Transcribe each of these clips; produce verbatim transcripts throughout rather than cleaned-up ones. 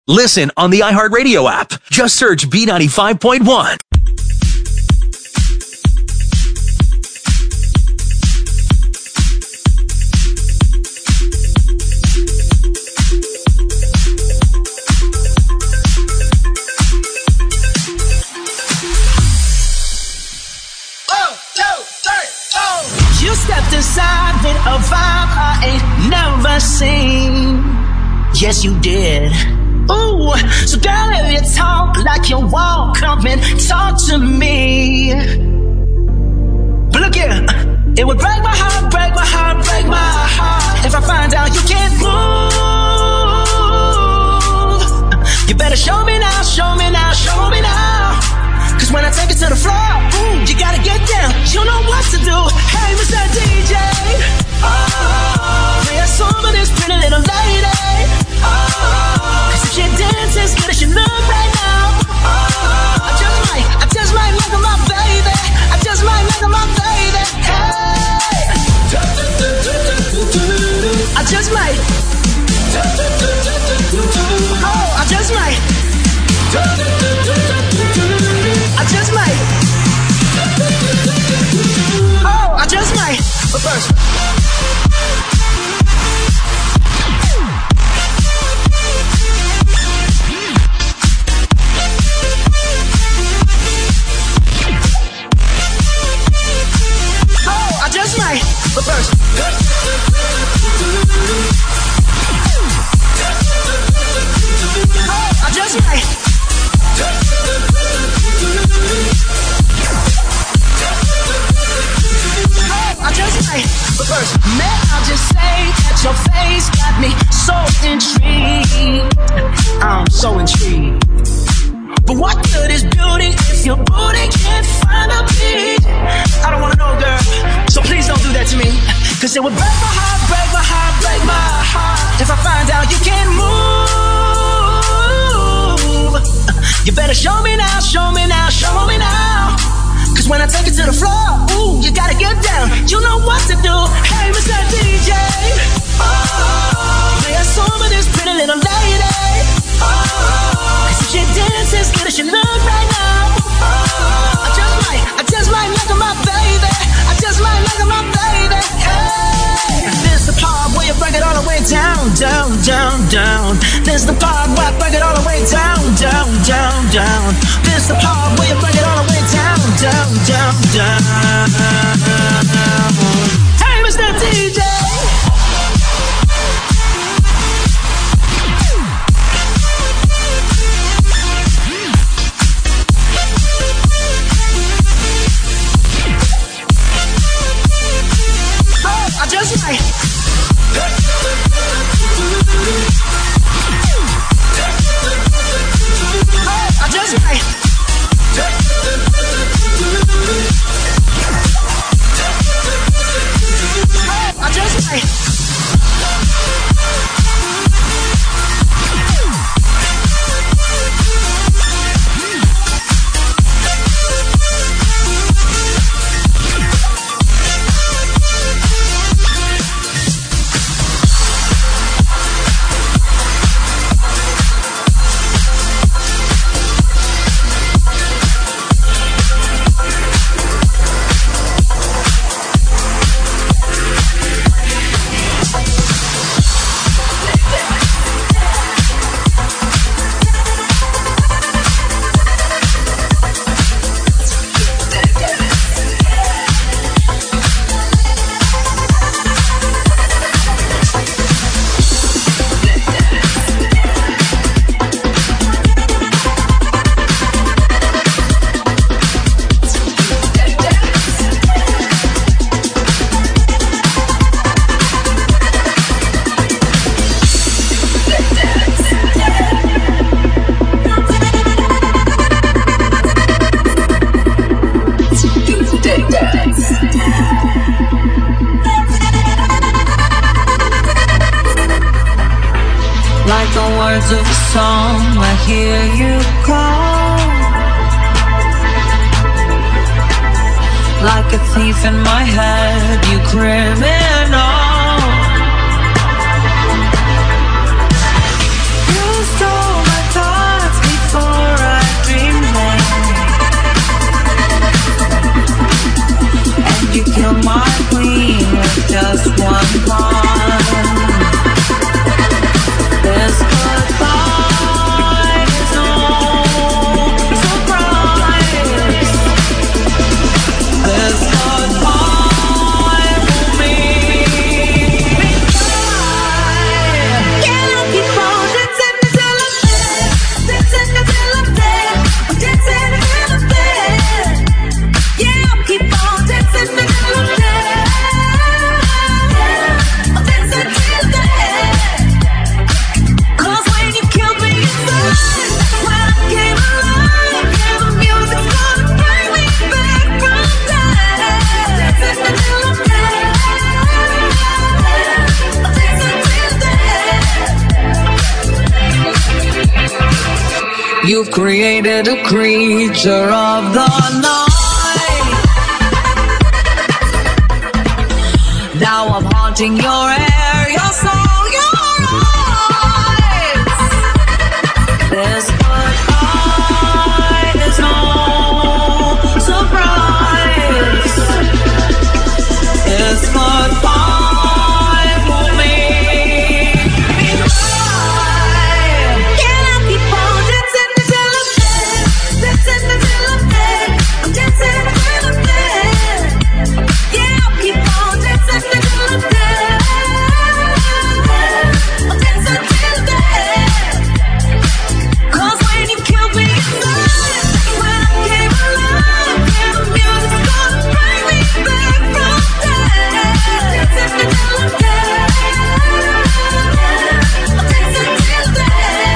Listen on the iHeartRadio app. Just search B ninety-five point one. You stepped inside with a vibe I ain't never seen. Yes, you did. Ooh, so girl, if you talk like you walk, come and talk to me. But look here, it would break my heart, break my heart, break my heart if I find out you can't move. You better show me now, show me now, show me now. Cause when I take it to the floor, ooh, you gotta get down. You know what to do. Hey, Mister D J, oh, play a song for this pretty little lady. Oh, cause if she dances good as she look right now, oh, I just might, I just might make her my baby. I just might make her my baby. Hey, I just might. Oh, I just might. I just might. Oh, I just might. But first, oh, I just might. But first, oh, I just might. I just might, but first, may I just say that your face got me so intrigued. I'm so intrigued. But what good is beauty if your booty can't find a beat? I don't wanna know, girl, so please don't do that to me. Cause it would break my heart, break my heart, break my heart if I find out you can't move. You better show me now, show me now, show me now. Cause when I take it to the floor, ooh, you gotta get down. You know what to do. Hey, Mister D J, oh, play a song for this pretty little lady. Oh, cause if she dances good as she look right now, oh, I just might, I just might make her my baby. I just might make her my baby. Hey, this the part where you break it all the way down, down, down, down. This the part where I break it all the way down, down, down, down. This the part where you break it all the way down, down, down, down. Hey, Mister D J. Oh, I just might. Oh, I just might. I just might. Like the words of a song, I hear you call. Like a thief in my head, you criminal. You stole my You've created a creature of the night. Now I'm haunting your air, your soul, your eyes. This but I is no surprise. It's but I for me. Can I keep on dancing until I'm dead? Dancing until I'm dead. I'm dancing until I'm dead. Yeah, I'll keep on dancing until I'm dead. I'll dance until I'm dead. 'Cause when you killed me inside, when I came alive, yeah, the music's gonna bring me back from dead. Dancing until I'm dead. I'll dance until I'm dead.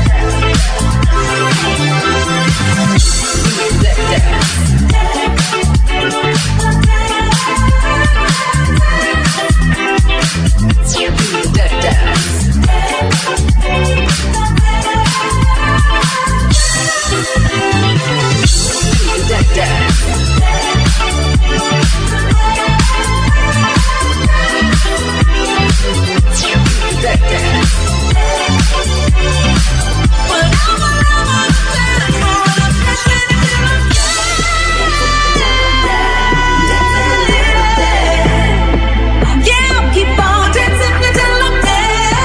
Yeah, I'll keep on dancing until I'm dead.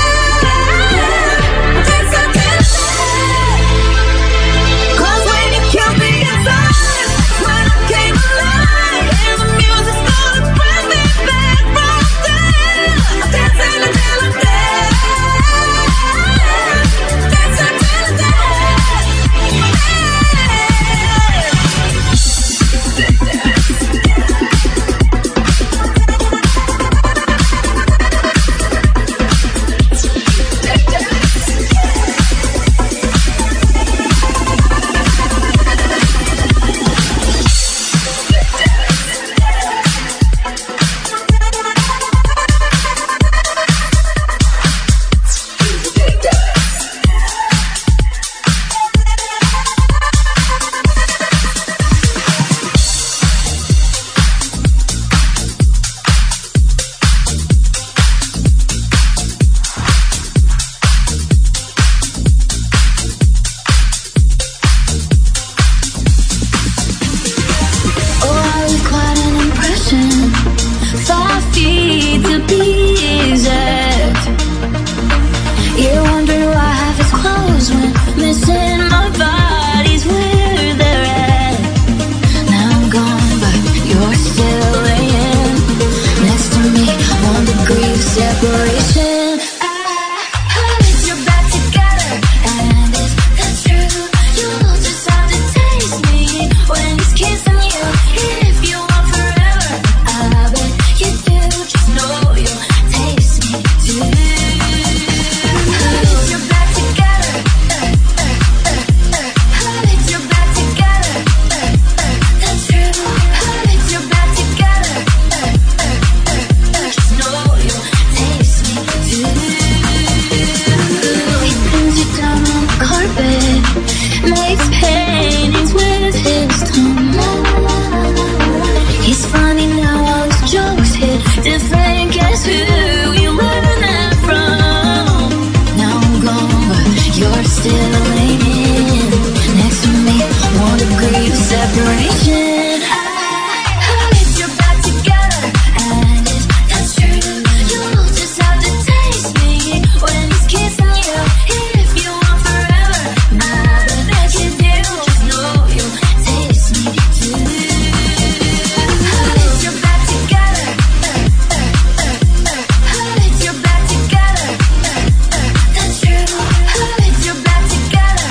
Dance until I'm dead. 'Cause when you killed me inside, when I came alive, and the music's gonna bring me back from dead. I'm dancing until I'm dead. Dance until I'm dead. Oh, I was quite an impression. Five feet to be exact. You wonder why half is closed when missing my body's where they're at. Now I'm gone, but you're still laying next to me. One degree of separation. I hold your back together, and if that's true, you'll just have to taste me when he's kissing you. If you want forever, I bet you do. Just know you'll taste me too. Hold your back together, uh, uh, uh, uh. Hold your back together, uh, uh, that's true. Hold your back together, uh, uh, uh, uh. Just know you'll taste me too. He pins you down on the carpet, makes paintings with his tongue. He's funny now, all his jokes hit different. Guess who you learn that from? Now I'm gone, but you're still laying next to me. One degree of separation. I hold your back together, and if that's true, you'll just have to taste me when he's kissing you. If you want forever, I bet you do. Just know you'll taste me too. Hold your back together, uh, uh, uh, uh. Hold your back together, uh, uh, that's true. Hold your back together,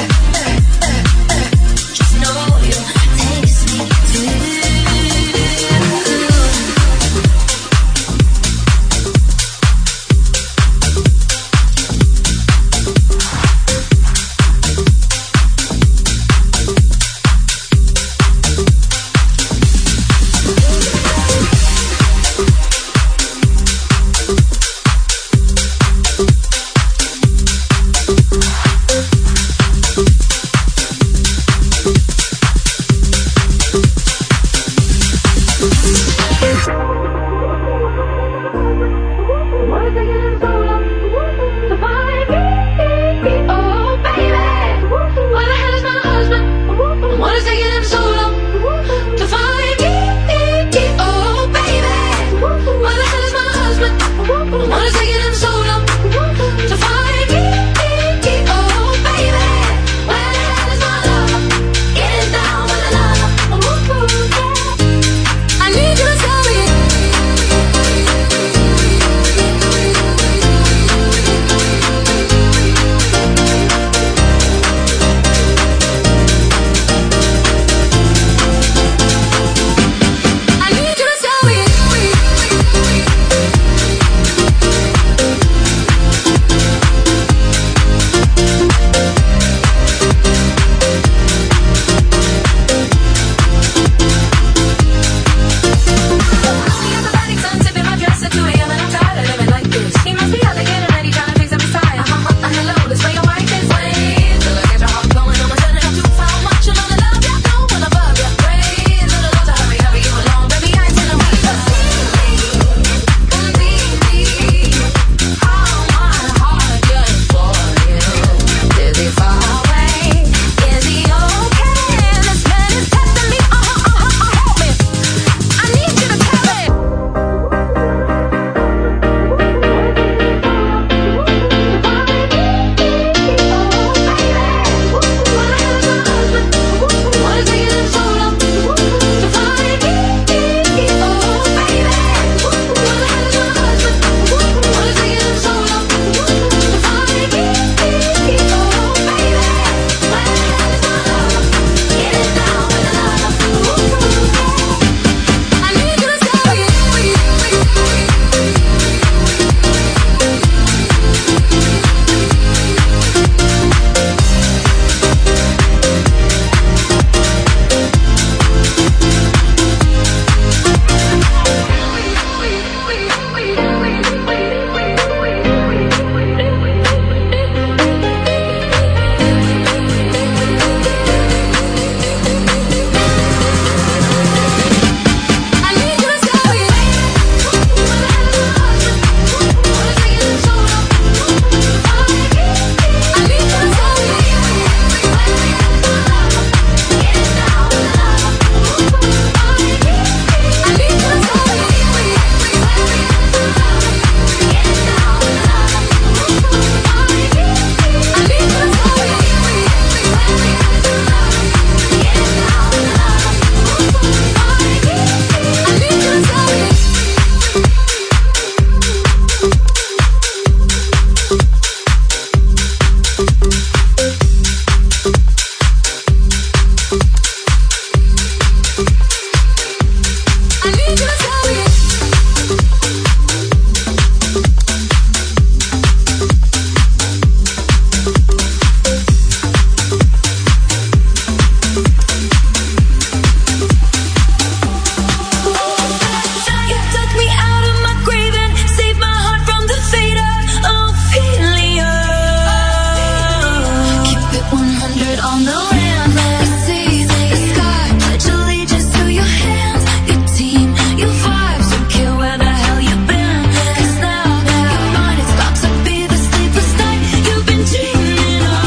on the landless seas, the sky, pledge allegiance to your hands, your team, your vibes, don't care where the hell you've been. 'Cause now, now your mind is about to be the sleepless night you've been dreaming of.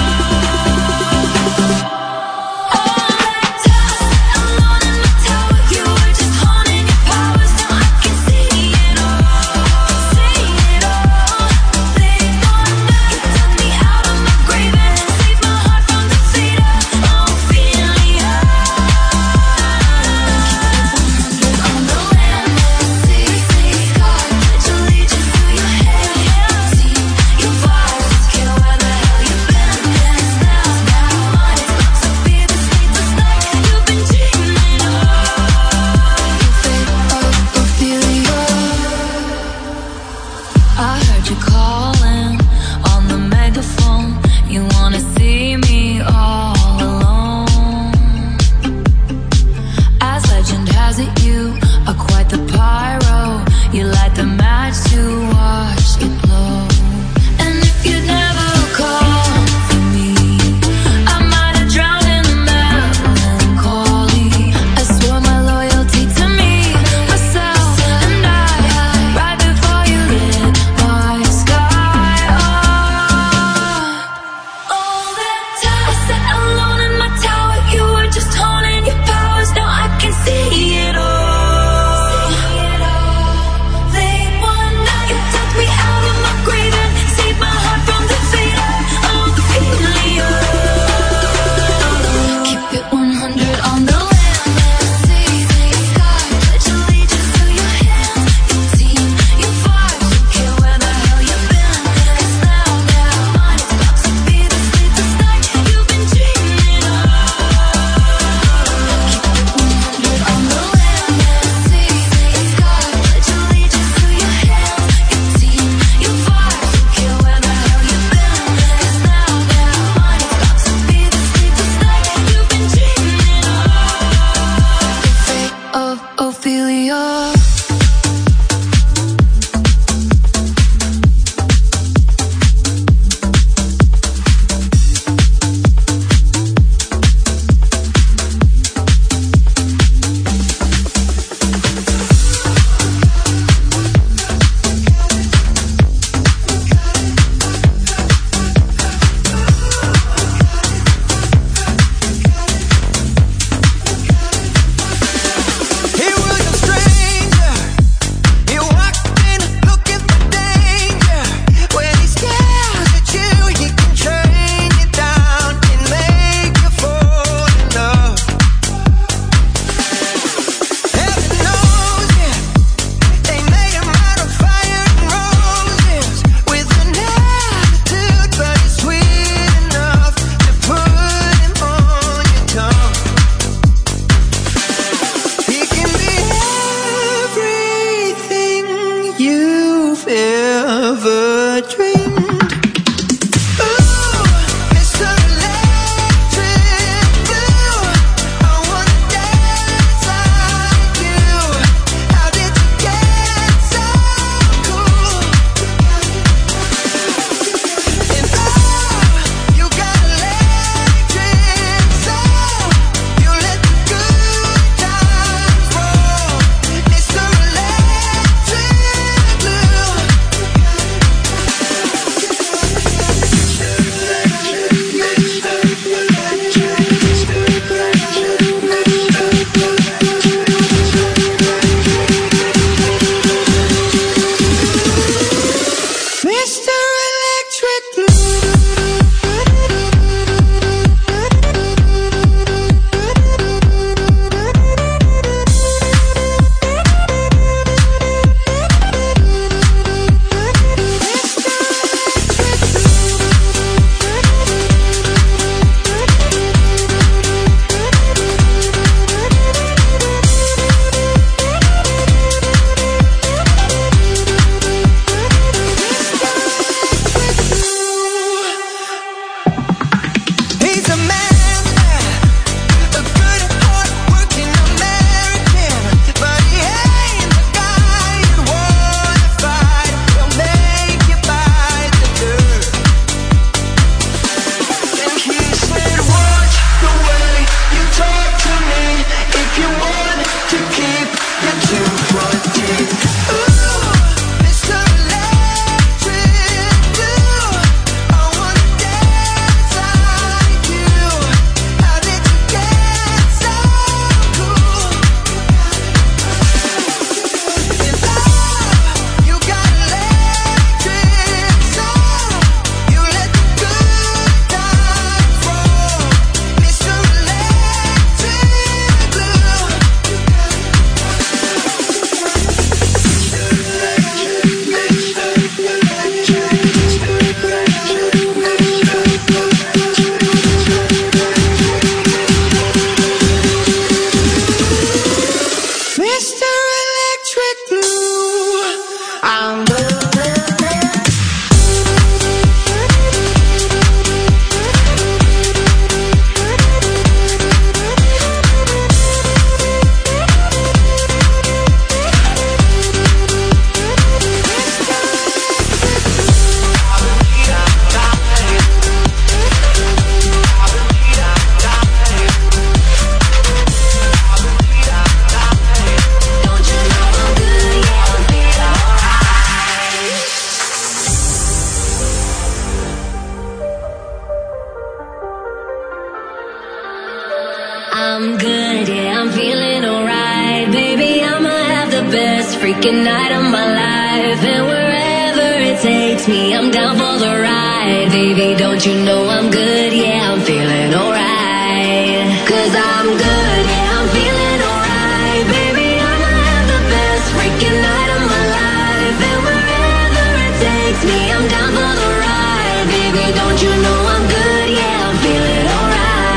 All that dust, alone in the tower, you were just honing your powers. Now I can see it all, see it all. Late one night, you took me out of my grave and saved my heart from defeat. I'm good, yeah, I'm feeling alright. Baby, I'ma have the best freaking night of my life. And wherever it takes me, I'm down for the ride. Baby, don't you know I'm good, yeah, I'm feeling alright. Cause I'm good, yeah, I'm feeling alright. Baby, I'ma have the best freaking night of my life. And wherever it takes me, I'm down for the ride. Baby, don't you know I'm good, yeah, I'm feeling alright.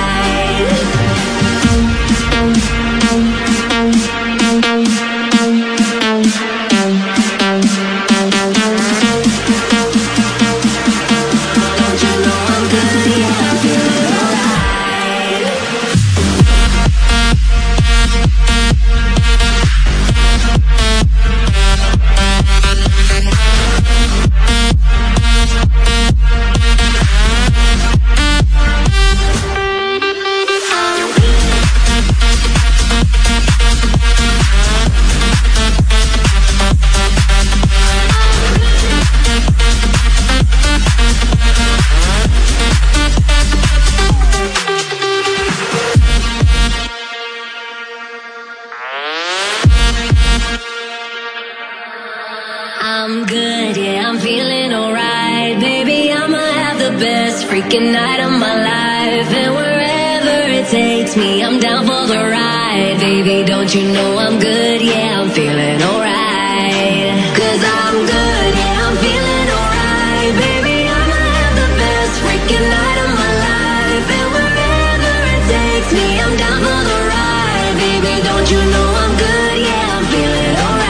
I'm good, yeah, I'm feeling alright. Baby, I'ma have the best freaking night of my life. And wherever it takes me, I'm down for the ride. Baby, don't you know I'm good, yeah, I'm feeling alright. Cause I'm good, yeah, I'm feeling alright. Baby, I'ma have the best freaking night of my life. And wherever it takes me, I'm down for the ride. Baby, don't you know I'm good, yeah, I'm feeling alright.